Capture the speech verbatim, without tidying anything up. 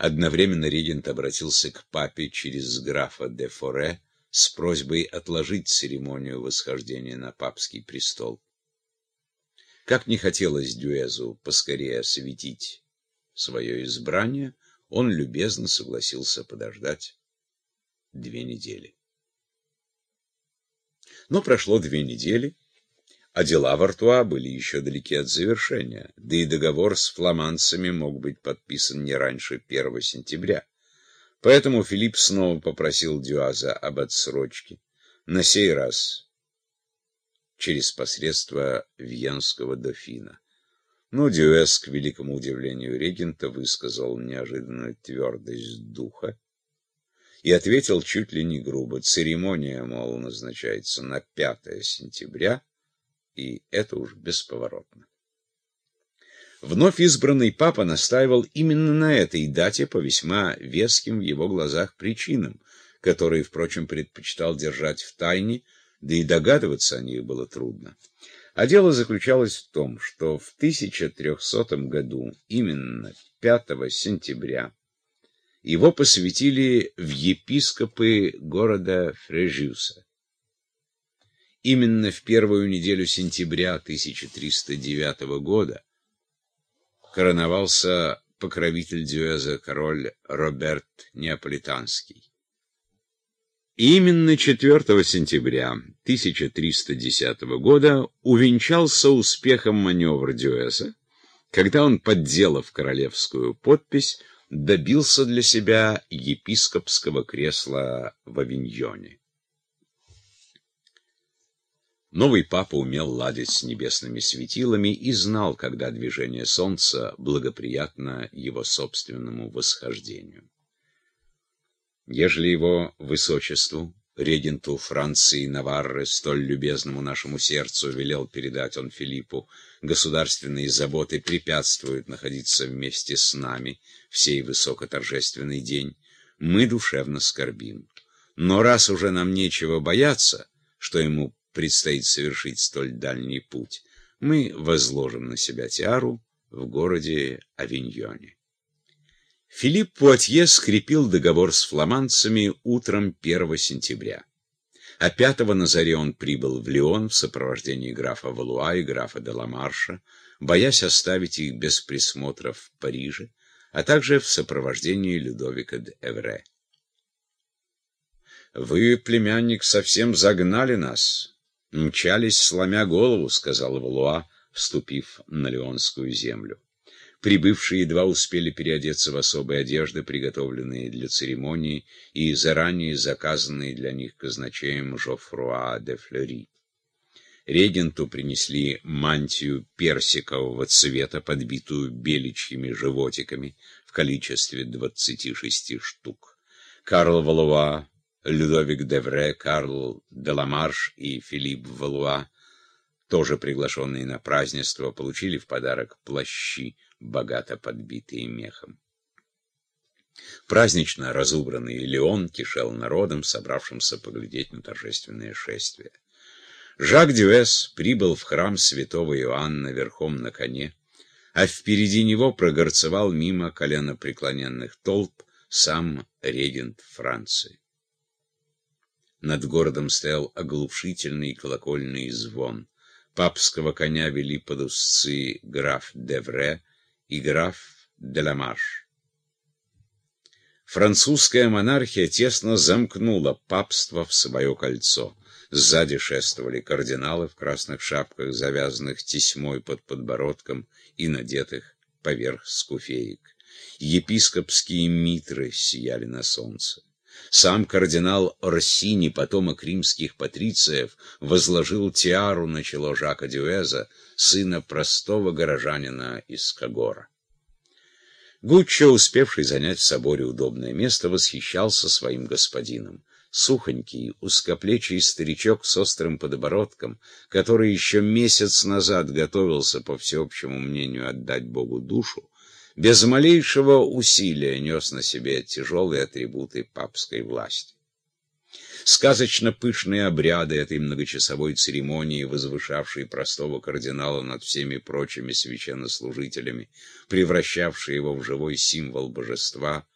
Одновременно регент обратился к папе через графа де Форе с просьбой отложить церемонию восхождения на папский престол. Как не хотелось Дюэзу поскорее осветить свое избрание, он любезно согласился подождать две недели. Но прошло две недели, а дела в Артуа были еще далеки от завершения, да и договор с фламандцами мог быть подписан не раньше первого сентября. Поэтому Филипп снова попросил Дюаза об отсрочке, на сей раз через посредство вьенского дофина. Но Дюэз, к великому удивлению регента, высказал неожиданную твердость духа и ответил чуть ли не грубо: церемония, мол, назначается на пятое сентября, и это уж бесповоротно. Вновь избранный папа настаивал именно на этой дате по весьма веским в его глазах причинам, которые, впрочем, предпочитал держать в тайне, да и догадываться о них было трудно. А дело заключалось в том, что в тысяча трехсотом году, именно пятого сентября, его посвятили в епископы города Фрежюса. Именно в первую неделю сентября тысяча триста девятого года короновался покровитель Дюэза, король Роберт Неаполитанский. И именно четвёртого сентября тысяча триста десятого года увенчался успехом маневр Дюэза, когда он, подделав королевскую подпись, добился для себя епископского кресла в Авиньоне. Новый папа умел ладить с небесными светилами и знал, когда движение солнца благоприятно его собственному восхождению. Ежели его высочеству, регенту Франции и Наварры, столь любезному нашему сердцу, велел передать он Филиппу, государственные заботы препятствуют находиться вместе с нами в сей высокоторжественный день, мы душевно скорбим. Но раз уже нам нечего бояться, что ему предстоит совершить столь дальний путь, мы возложим на себя тиару в городе Авиньоне. Филипп Пуатье скрепил договор с фламандцами утром первого сентября, а пятого на заре он прибыл в Лион в сопровождении графа Валуа и графа де ла Марша, боясь оставить их без присмотра в Париже, а также в сопровождении Людовика де Эвре. «Вы, племянник, совсем загнали нас, мчались, сломя голову», — сказал Валуа, вступив на лионскую землю. Прибывшие едва успели переодеться в особые одежды, приготовленные для церемонии и заранее заказанные для них казначеем Жофруа де Флери. Регенту принесли мантию персикового цвета, подбитую беличьими животиками в количестве двадцати шести штук. Карл Валуа, Людовик де Эвре, Карл де ла Марш и Филипп Валуа, тоже приглашенные на празднество, получили в подарок плащи, богато подбитые мехом. Празднично разубранный Лион кишел народом, собравшимся поглядеть на торжественное шествие. Жак Дюэз прибыл в храм святого Иоанна верхом на коне, а впереди него прогорцевал мимо коленопреклоненных толп сам регент Франции. Над городом стоял оглушительный колокольный звон. Папского коня вели под узцы граф де Эвре и граф де ла Марш. Французская монархия тесно замкнула папство в свое кольцо. Сзади шествовали кардиналы в красных шапках, завязанных тесьмой под подбородком и надетых поверх скуфеек. Епископские митры сияли на солнце. Сам кардинал Орсини, потомок римских патрициев, возложил тиару на чело Жака Дюэза, сына простого горожанина из Кагора. Гуччо, успевший занять в соборе удобное место, восхищался своим господином. Сухонький, узкоплечий старичок с острым подбородком, который еще месяц назад готовился, по всеобщему мнению, отдать Богу душу, без малейшего усилия нес на себе тяжелые атрибуты папской власти. Сказочно пышные обряды этой многочасовой церемонии, возвышавшей простого кардинала над всеми прочими священнослужителями, превращавшие его в живой символ божества,